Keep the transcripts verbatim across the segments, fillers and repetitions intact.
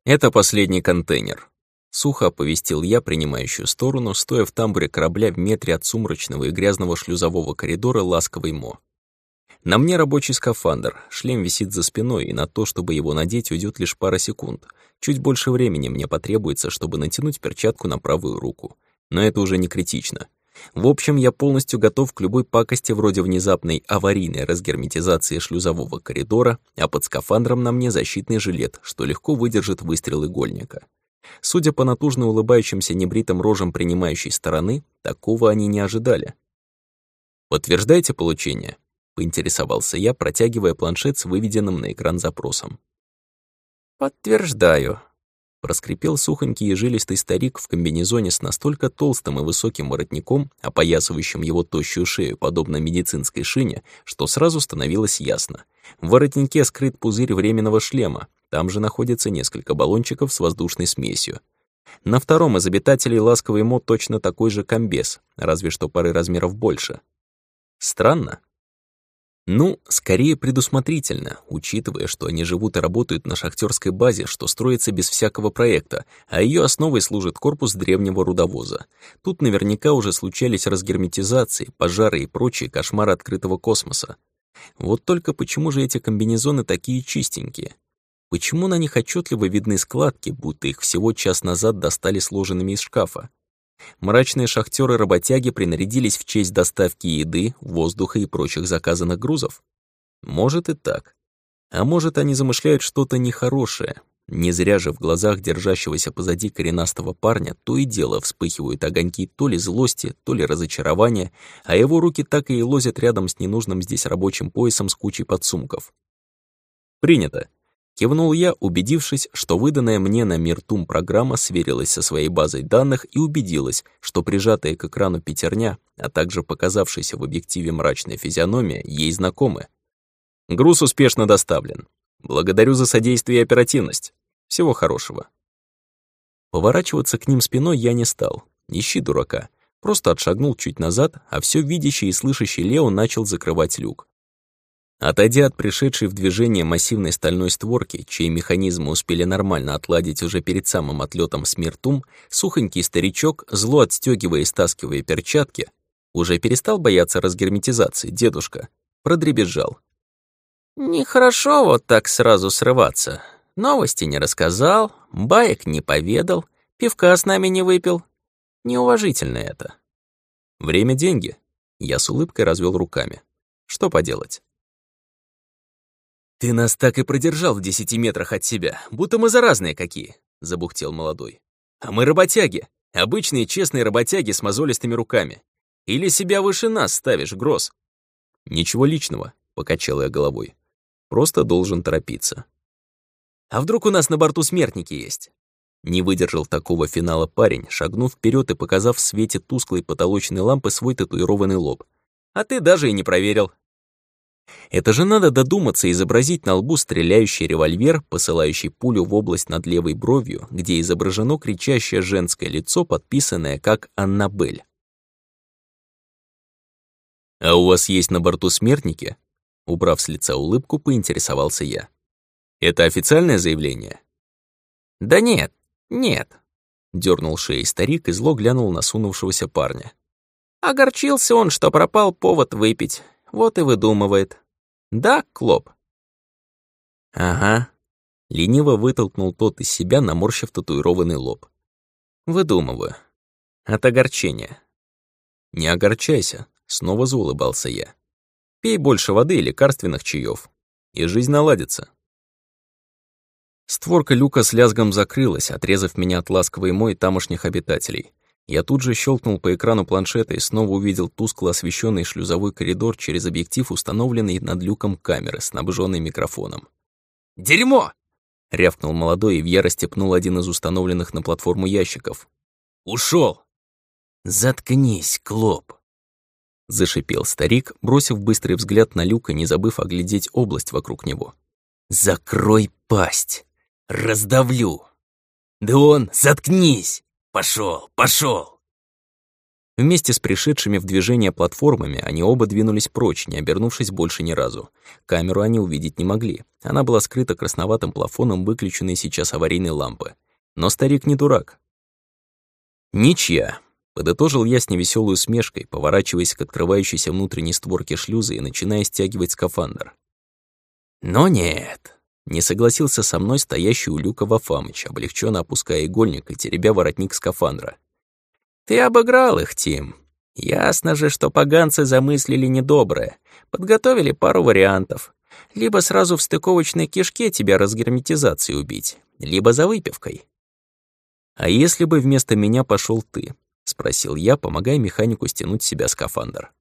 «Это последний контейнер», — сухо оповестил я принимающую сторону, стоя в тамбуре корабля в метре от сумрачного и грязного шлюзового коридора «Ласковый Мо». На мне рабочий скафандр, шлем висит за спиной, и на то, чтобы его надеть, уйдет лишь пара секунд. Чуть больше времени мне потребуется, чтобы натянуть перчатку на правую руку. Но это уже не критично. В общем, я полностью готов к любой пакости вроде внезапной аварийной разгерметизации шлюзового коридора, а под скафандром на мне защитный жилет, что легко выдержит выстрел игольника. Судя по натужно улыбающимся небритым рожам принимающей стороны, такого они не ожидали. «Подтверждаете получение?» — поинтересовался я, протягивая планшет с выведенным на экран запросом. «Подтверждаю», — проскрипел сухонький и жилистый старик в комбинезоне с настолько толстым и высоким воротником, опоясывающим его тощую шею, подобно медицинской шине, что сразу становилось ясно. В воротнике скрыт пузырь временного шлема, там же находится несколько баллончиков с воздушной смесью. На втором из обитателей Ласковый Мо точно такой же комбез, разве что пары размеров больше. Странно? Ну, скорее предусмотрительно, учитывая, что они живут и работают на шахтерской базе, что строится без всякого проекта, а ее основой служит корпус древнего рудовоза. Тут наверняка уже случались разгерметизации, пожары и прочие кошмары открытого космоса. Вот только почему же эти комбинезоны такие чистенькие? Почему на них отчетливо видны складки, будто их всего час назад достали сложенными из шкафа? Мрачные шахтеры-работяги принарядились в честь доставки еды, воздуха и прочих заказанных грузов? Может и так. А может, они замышляют что-то нехорошее. Не зря же в глазах держащегося позади коренастого парня то и дело вспыхивают огоньки то ли злости, то ли разочарования, а его руки так и лозят рядом с ненужным здесь рабочим поясом с кучей подсумков. «Принято», — кивнул я, убедившись, что выданная мне на Миртум программа сверилась со своей базой данных и убедилась, что прижатая к экрану пятерня, а также показавшаяся в объективе мрачная физиономия, ей знакомы. «Груз успешно доставлен. Благодарю за содействие и оперативность. Всего хорошего». Поворачиваться к ним спиной я не стал. Ищи дурака. Просто отшагнул чуть назад, а все видящий и слышащий Лео начал закрывать люк. Отойдя от пришедшей в движение массивной стальной створки, чьи механизмы успели нормально отладить уже перед самым отлетом с Миртум, сухонький старичок, зло отстегивая и стаскивая перчатки, уже перестал бояться разгерметизации, дедушка, продребезжал. «Нехорошо вот так сразу срываться. Новости не рассказал, баек не поведал, пивка с нами не выпил. Неуважительно это». «Время — деньги». Я с улыбкой развел руками. «Что поделать?» «Ты нас так и продержал в десяти метрах от себя, будто мы заразные какие», — забухтел молодой. «А мы работяги, обычные честные работяги с мозолистыми руками. Или себя выше нас ставишь, Гросс?» «Ничего личного», — покачал я головой. «Просто должен торопиться». «А вдруг у нас на борту смертники есть?» Не выдержал такого финала парень, шагнув вперед и показав в свете тусклой потолочной лампы свой татуированный лоб. «А ты даже и не проверил». Это же надо додуматься изобразить на лбу стреляющий револьвер, посылающий пулю в область над левой бровью, где изображено кричащее женское лицо, подписанное как Аннабель. «А у вас есть на борту смертники?» Убрав с лица улыбку, поинтересовался я. «Это официальное заявление?» «Да нет, нет», — дернул шеей старик и зло глянул на сунувшегося парня. «Огорчился он, что пропал повод выпить. Вот и выдумывает. Да, Клоп?» «Ага», — лениво вытолкнул тот из себя, наморщив татуированный лоб. «Выдумываю. От огорчения». «Не огорчайся», — снова заулыбался я. «Пей больше воды и лекарственных чаев, и жизнь наладится». Створка люка с лязгом закрылась, отрезав меня от Ласковой Мо и тамошних обитателей. Я тут же щелкнул по экрану планшета и снова увидел тускло освещенный шлюзовой коридор через объектив, установленный над люком камеры, снабженный микрофоном. «Дерьмо!» — рявкнул молодой и в ярости пнул один из установленных на платформу ящиков. «Ушел!» «Заткнись, Клоп!» — зашипел старик, бросив быстрый взгляд на люк и не забыв оглядеть область вокруг него. «Закрой пасть! Раздавлю!» «Да он... Заткнись! Пошел, пошел!» Вместе с пришедшими в движение платформами они оба двинулись прочь, не обернувшись больше ни разу. Камеру они увидеть не могли. Она была скрыта красноватым плафоном выключенной сейчас аварийной лампы. Но старик не дурак. «Ничья», — подытожил я с невеселой усмешкой, поворачиваясь к открывающейся внутренней створке шлюза и начиная стягивать скафандр. «Но нет», — не согласился со мной стоящий у люка Вафамыч, облегченно опуская игольник и теребя воротник скафандра. «Ты обыграл их, Тим. Ясно же, что поганцы замыслили недоброе. Подготовили пару вариантов. Либо сразу в стыковочной кишке тебя разгерметизацией убить, либо за выпивкой». «А если бы вместо меня пошел ты?» — спросил я, помогая механику стянуть с себя скафандр.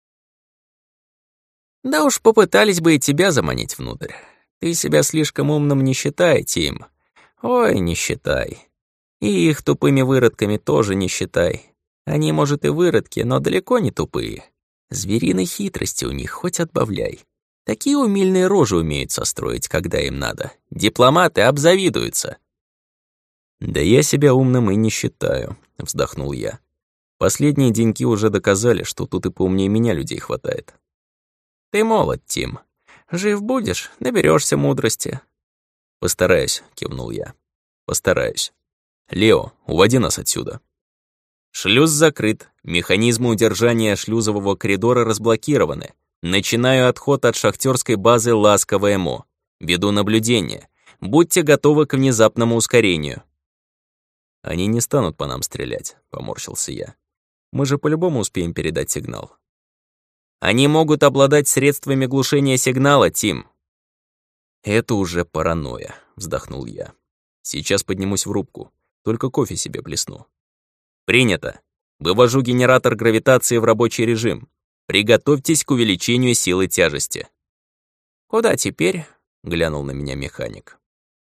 «Да уж попытались бы и тебя заманить внутрь. Ты себя слишком умным не считай, Тим. Ой, не считай. И их тупыми выродками тоже не считай. Они, может, и выродки, но далеко не тупые. Звериной хитрости у них хоть отбавляй. Такие умильные рожи умеют состроить, когда им надо. Дипломаты обзавидуются». «Да я себя умным и не считаю», — вздохнул я. «Последние деньки уже доказали, что тут и поумнее меня людей хватает». «Ты молод, Тим. Жив будешь, наберешься мудрости». «Постараюсь», — кивнул я. «Постараюсь. Лео, уводи нас отсюда». «Шлюз закрыт. Механизмы удержания шлюзового коридора разблокированы. Начинаю отход от шахтерской базы Ласковое Мо. Веду наблюдение. Будьте готовы к внезапному ускорению». «Они не станут по нам стрелять», — поморщился я. «Мы же по-любому успеем передать сигнал». «Они могут обладать средствами глушения сигнала, Тим». «Это уже паранойя», — вздохнул я. «Сейчас поднимусь в рубку, только кофе себе плесну». «Принято. Вывожу генератор гравитации в рабочий режим. Приготовьтесь к увеличению силы тяжести». «Куда теперь?» — глянул на меня механик.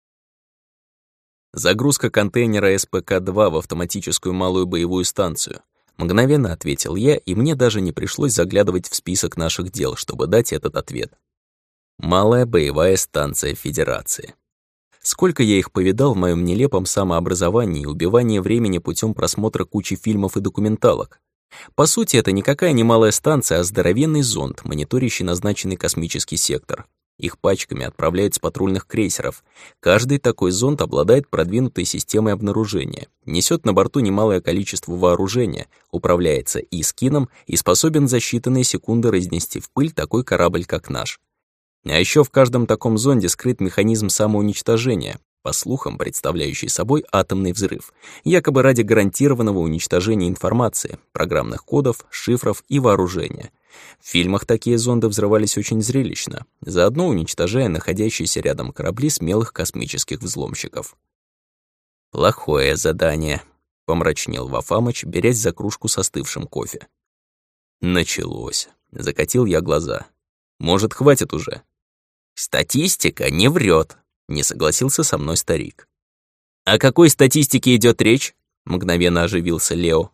«Загрузка контейнера эс пэ ка два в автоматическую малую боевую станцию». Мгновенно ответил я, и мне даже не пришлось заглядывать в список наших дел, чтобы дать этот ответ. Малая боевая станция Федерации. Сколько я их повидал в моем нелепом самообразовании и убивании времени путем просмотра кучи фильмов и документалок. По сути, это никакая не малая станция, а здоровенный зонд, мониторящий назначенный космический сектор. Их пачками отправляют с патрульных крейсеров. Каждый такой зонд обладает продвинутой системой обнаружения, несет на борту немалое количество вооружения, управляется и скином и способен за считанные секунды разнести в пыль такой корабль, как наш. А еще в каждом таком зонде скрыт механизм самоуничтожения, по слухам, представляющий собой атомный взрыв, якобы ради гарантированного уничтожения информации, программных кодов, шифров и вооружения. В фильмах такие зонды взрывались очень зрелищно, заодно уничтожая находящиеся рядом корабли смелых космических взломщиков. «Плохое задание», — помрачнел Вафамыч, берясь за кружку с остывшим кофе. «Началось», — закатил я глаза. «Может, хватит уже?» «Статистика не врет», — не согласился со мной старик. «О какой статистике идет речь?» — мгновенно оживился Лео.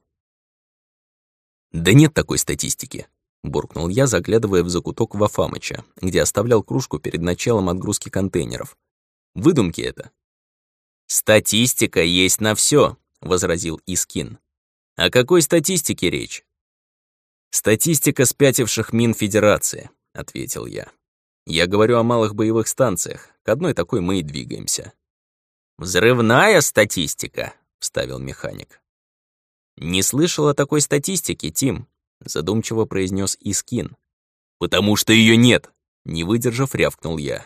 «Да нет такой статистики», — буркнул я, заглядывая в закуток Вафамыча, где оставлял кружку перед началом отгрузки контейнеров. «Выдумки это». «Статистика есть на все», — возразил Искин. «О какой статистике речь?» «Статистика спятивших мин Федерации», — ответил я. «Я говорю о малых боевых станциях. К одной такой мы и двигаемся». «Взрывная статистика», — вставил механик. «Не слышал о такой статистике, Тим», — задумчиво произнес Искин. «Потому что ее нет», — не выдержав, рявкнул я.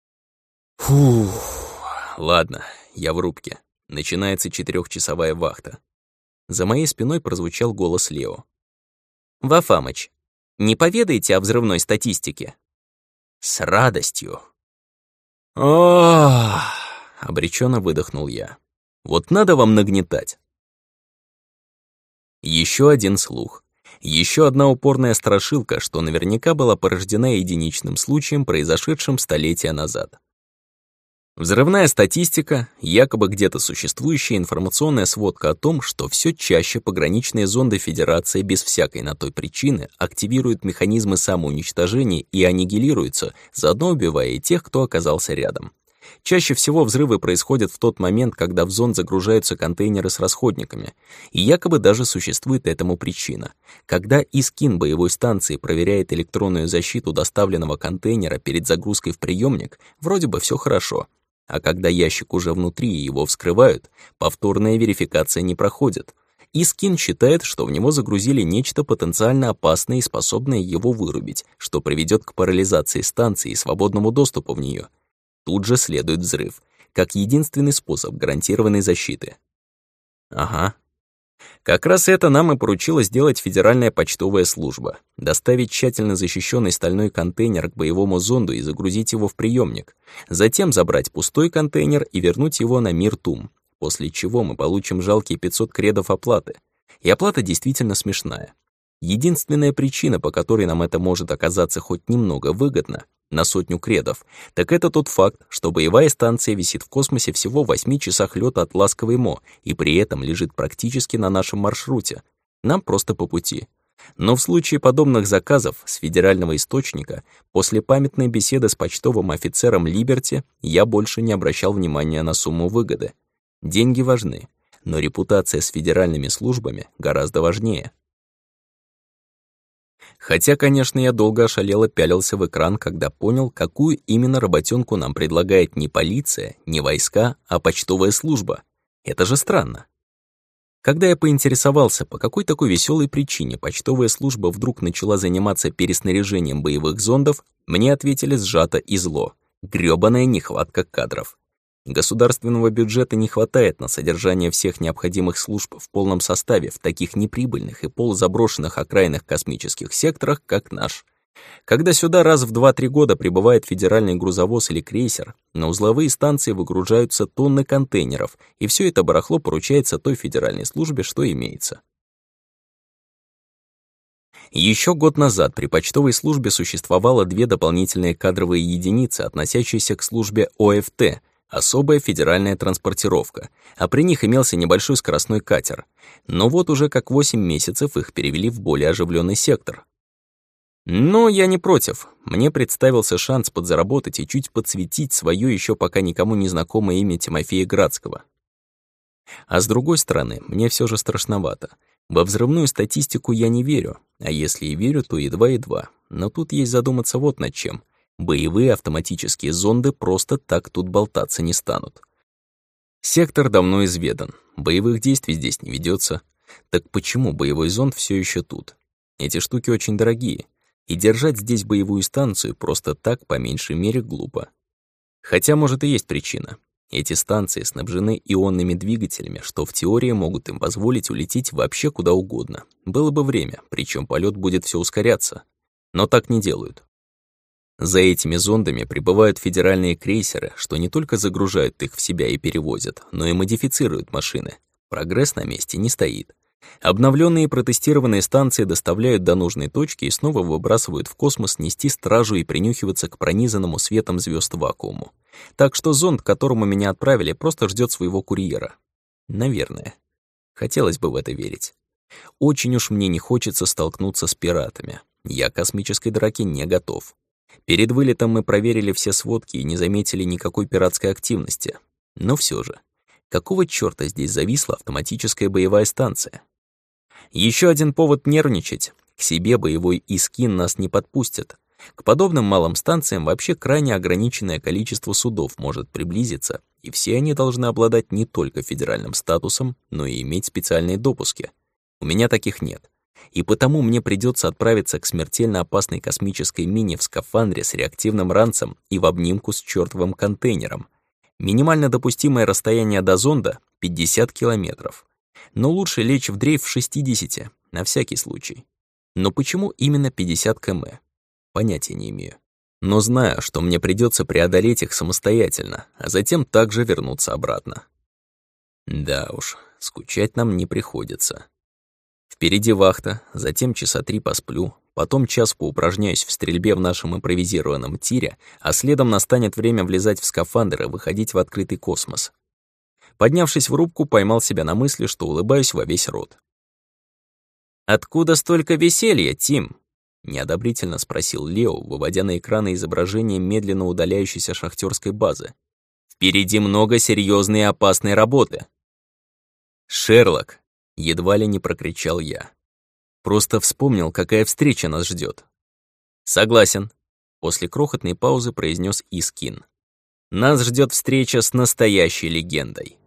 «Фух, ладно, я в рубке. Начинается четырехчасовая вахта». За моей спиной прозвучал голос Лео. «Вафамыч, не поведаете о взрывной статистике?» «С радостью». «Ох!» — обреченно выдохнул я. «Вот надо вам нагнетать». Еще один слух. Еще одна упорная страшилка, что наверняка была порождена единичным случаем, произошедшим столетия назад. Взрывная статистика, якобы где-то существующая информационная сводка о том, что все чаще пограничные зонды Федерации без всякой на той причины активируют механизмы самоуничтожения и аннигилируются, заодно убивая и тех, кто оказался рядом. Чаще всего взрывы происходят в тот момент, когда в зонд загружаются контейнеры с расходниками, и якобы даже существует этому причина. Когда Искин боевой станции проверяет электронную защиту доставленного контейнера перед загрузкой в приемник, вроде бы все хорошо, а когда ящик уже внутри и его вскрывают, повторная верификация не проходит. Искин считает, что в него загрузили нечто потенциально опасное и способное его вырубить, что приведет к парализации станции и свободному доступу в нее. Тут же следует взрыв, как единственный способ гарантированной защиты. Ага. Как раз это нам и поручила сделать Федеральная почтовая служба. Доставить тщательно защищенный стальной контейнер к боевому зонду и загрузить его в приемник. Затем забрать пустой контейнер и вернуть его на мир Тум, после чего мы получим жалкие пятьсот кредов оплаты. И оплата действительно смешная. Единственная причина, по которой нам это может оказаться хоть немного выгодно, на сотню кредов, так это тот факт, что боевая станция висит в космосе всего в восьми часах лёта от Ласковой Мо и при этом лежит практически на нашем маршруте. Нам просто по пути. Но в случае подобных заказов с федерального источника, после памятной беседы с почтовым офицером Либерти, я больше не обращал внимания на сумму выгоды. Деньги важны, но репутация с федеральными службами гораздо важнее. Хотя, конечно, я долго ошалело пялился в экран, когда понял, какую именно работенку нам предлагает не полиция, не войска, а почтовая служба. Это же странно. Когда я поинтересовался, по какой такой веселой причине почтовая служба вдруг начала заниматься переснаряжением боевых зондов, мне ответили сжато и зло. Грёбаная нехватка кадров. Государственного бюджета не хватает на содержание всех необходимых служб в полном составе в таких неприбыльных и полузаброшенных окраинных космических секторах, как наш. Когда сюда раз в два-три года прибывает федеральный грузовоз или крейсер, на узловые станции выгружаются тонны контейнеров, и все это барахло поручается той федеральной службе, что имеется. Еще год назад при почтовой службе существовало две дополнительные кадровые единицы, относящиеся к службе О Эф Т, особая федеральная транспортировка, а при них имелся небольшой скоростной катер. Но вот уже как восемь месяцев их перевели в более оживленный сектор. Но я не против. Мне представился шанс подзаработать и чуть подсветить свое еще пока никому не знакомое имя Тимофея Градского. А с другой стороны, мне все же страшновато. Во взрывную статистику я не верю, а если и верю, то едва-едва. Но тут есть задуматься вот над чем. Боевые автоматические зонды просто так тут болтаться не станут. Сектор давно изведан, боевых действий здесь не ведется. Так почему боевой зонд все еще тут? Эти штуки очень дорогие, и держать здесь боевую станцию просто так, по меньшей мере, глупо. Хотя, может, и есть причина. Эти станции снабжены ионными двигателями, что в теории могут им позволить улететь вообще куда угодно. Было бы время, причем полет будет все ускоряться. Но так не делают. За этими зондами прибывают федеральные крейсеры, что не только загружают их в себя и перевозят, но и модифицируют машины. Прогресс на месте не стоит. Обновленные и протестированные станции доставляют до нужной точки и снова выбрасывают в космос нести стражу и принюхиваться к пронизанному светом звезд вакууму. Так что зонд, к которому меня отправили, просто ждет своего курьера. Наверное. Хотелось бы в это верить. Очень уж мне не хочется столкнуться с пиратами. Я к космической драке не готов. Перед вылетом мы проверили все сводки и не заметили никакой пиратской активности. Но все же, какого чёрта здесь зависла автоматическая боевая станция? Еще один повод нервничать. К себе боевой Искин нас не подпустят. К подобным малым станциям вообще крайне ограниченное количество судов может приблизиться, и все они должны обладать не только федеральным статусом, но и иметь специальные допуски. У меня таких нет. И потому мне придется отправиться к смертельно опасной космической мине в скафандре с реактивным ранцем и в обнимку с чёртовым контейнером. Минимально допустимое расстояние до зонда — пятьдесят километров. Но лучше лечь в дрейф в шестидесяти, на всякий случай. Но почему именно пятьдесят километров? Понятия не имею. Но знаю, что мне придется преодолеть их самостоятельно, а затем также вернуться обратно. Да уж, скучать нам не приходится. Впереди вахта, затем часа три посплю, потом час поупражняюсь в стрельбе в нашем импровизированном тире, а следом настанет время влезать в скафандр и выходить в открытый космос. Поднявшись в рубку, поймал себя на мысли, что улыбаюсь во весь рот. «Откуда столько веселья, Тим?» — неодобрительно спросил Лео, выводя на экраны изображение медленно удаляющейся шахтерской базы. Впереди много серьезной и опасной работы. «Шерлок!» — едва ли не прокричал я. Просто вспомнил, какая встреча нас ждет. «Согласен», — после крохотной паузы произнес Искин. «Нас ждет встреча с настоящей легендой».